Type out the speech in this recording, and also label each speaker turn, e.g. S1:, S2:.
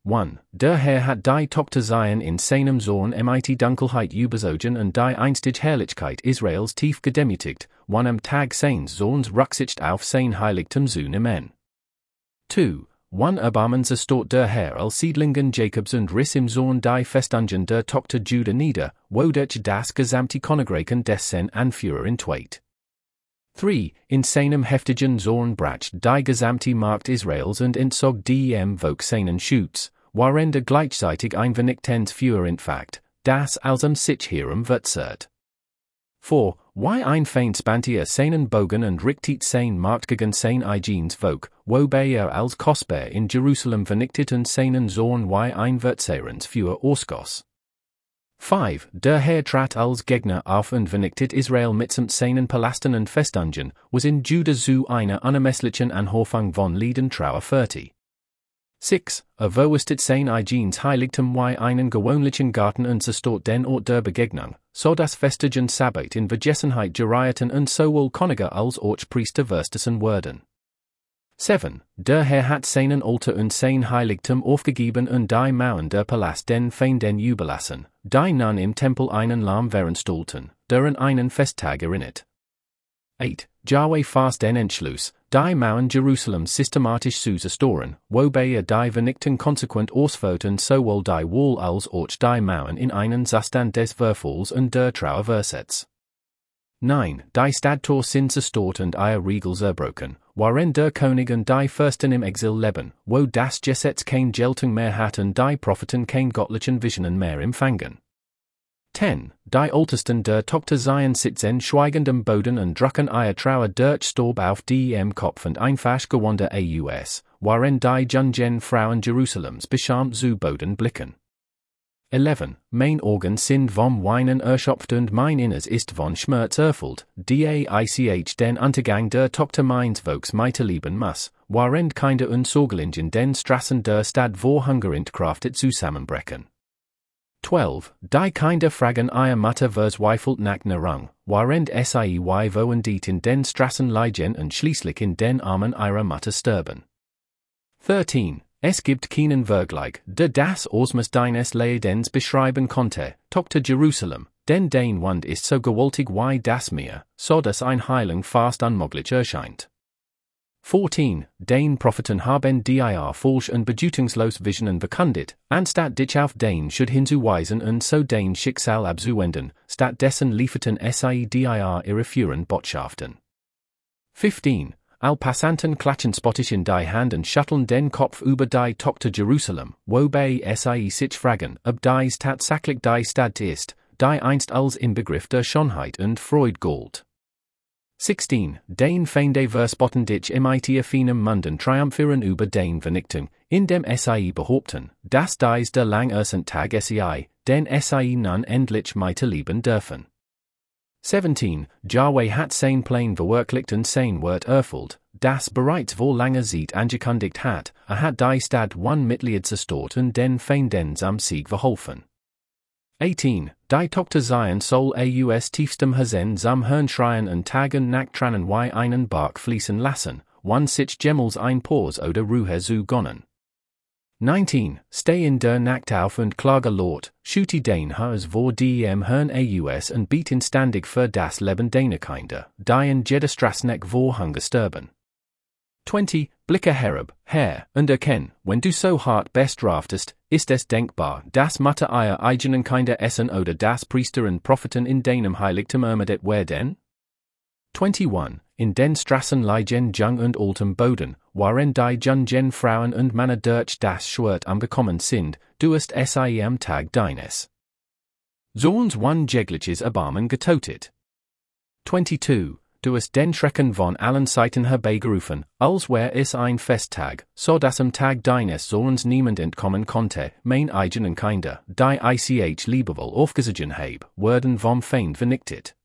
S1: 1. Der Herr hat die Tochter Zion in seinem Zorn mit Dunkelheit überzogen und die einstige Herrlichkeit Israels tief gedemütigt, wann am Tag seines Zorns Rücksicht auf sein Heiligtum zu nehmen. 2. Wann Erbarmen zerstört der Herr als Siedlingen Jakobs und riss im Zorn die Festungen der Tochter Juda nieder, wodurch das gesamte Königreich dessen Anführer in Tweit. 3. In seinem heftigen Zorn brach die gesamte Markt Israels und entzog dem Volk seinen Schutz, warende gleichzeitig ein Vernichtens Feuer entfacht, das als am Sichherem verzerrt. 4. Why ein Feind spannte seinen Bogen und richtet sein Markt gegen sein eigenes Volk, wobei als kostbar in Jerusalem vernichtet und seinen Zorn wie ein verzerrens Feuer ausgoss. 5. Der Herr trat als Gegner auf und vernichtet Israel mitsamt seinen Palasten und Festungen, was in Juda zu einer unermesslichen Anhäufung von Leiden Trauer 40. 6. Verwüstet sein eigenes Heiligtum wie einen gewöhnlichen Garten und zerstört den Ort der Begegnung, so dass Festigen Sabbat in Vergessenheit geraten und sowohl Könige als Ortspriester vergessen wurden. 7. Der Herr hat seinen Altar und sein Heiligtum aufgegeben und die Mauern der Palast den Feinden überlassen, die nun im Tempel einen Lamm wären stolten, deren einen Festtag erinnert. 8. Yahweh fasst den Entschluss, die Mauern Jerusalems systematisch zu zerstören, wobei die Vernichtung konsequent ausführt und sowohl die Wall als auch die Mauern in einen Zustand des Verfalls und der Trauer versetzt. 9. Die Stadttor sind zerstört und ihre Riegel zerbrochen, waren der König und die Fürsten im Exil leben, wo das Gesetz kein Geltung mehr hat und die Propheten kein göttlichen Visionen mehr empfangen. 10. Die Ältesten der Tochter Zion sitzen schweigend am Boden und drucken ihr Trauer durch Staub auf dem Kopf und einfach gewonder aus, waren die jungen Frauen Jerusalems beschämt zu Boden blicken. 11. Mein Augen sind vom Weinen erschöpft und mein Inneres ist von Schmerz erfüllt, ich den Untergang der Tochter meines Volks miterleben muss, waren keine Unsorgelingen den Straßen der Stadt wo Hunger und Kraft zusammenbrechen. 12. Die Kinder fragen ihr Mutter verzweifelt nach Nahrung, waren sie wo und die in den Straßen liegen und schließlich in den Armen ihrer Mutter sterben. 13. Es gibt keinen Vergleich, der das Ausmaß deines Leidens beschreiben konnte, Tochter Jerusalem, denn dein Wand ist so gewaltig wie das Meer, so dass ein Heilung fast unmöglich erscheint. 14. Den Propheten haben dir falsch und bedeutungslos Visionen verkündet, anstatt dich auf den Schuld hinzuweisen und so den Schicksal abzuwenden, stattdessen lieferten sie dir irreführende Botschaften. 15. All Passanten klatschen spottisch in die Hand und schütteln den Kopf über die Tochter Jerusalem, wobei sie sich fragen, ob dies tatsächlich die Stadt ist, die einst als Inbegriff der Schönheit und Freude galt. 16. Den Feinde verspotten dich mit feinem Munden triumphieren über den Vernichtung, indem sie behaupten, dass dies der lang ersten Tag sei, den sie nun endlich miterleben dürfen. 17. Yahweh hat sein Plan verwirklicht und sein Wort erfüllt, das bereits vor langer Zeit angekündigt hat, hat die Stadt one Mitglied zerstört und den Feinden am Sieg verholfen. 18. Die Tochter Zion soll aus tiefstem Hasen zum Herrn schreien und Tag und Nacht Tränen wie einen Bach fließen lassen, wann sich Gemmels ein Pause oder Ruhe zu gönnen. 19. Steh in der Nacht auf und klage laut, schüte den Haus vor dem Herrn aus und bieten standig für das Leben deiner Kinder, die in jeder Straßneck vor Hunger sterben. 20. Blicke herab, Herr, und erkenn, wenn du so hart bestraftest, ist es denkbar, dass Mutter eier eigenen Kinder essen oder das Priester und Propheten in deinem Heiligtum ermordet werden? 21. In den Straßen liegen jung und altem Boden, waren die jungen Frauen und Männer durch das Schwert angekommen sind, du hast sie am Tag deines Zorns one jegliches Erbarmen getötet. 22. Du hast den Schrecken von allen Seiten herbeigerufen, als wär es ein Festtag, so dass am Tag deines Zorns niemand entkommen konnte, mein eigenen Kinder, die ich liebevoll aufgesogen habe, wurden vom Feind vernichtet.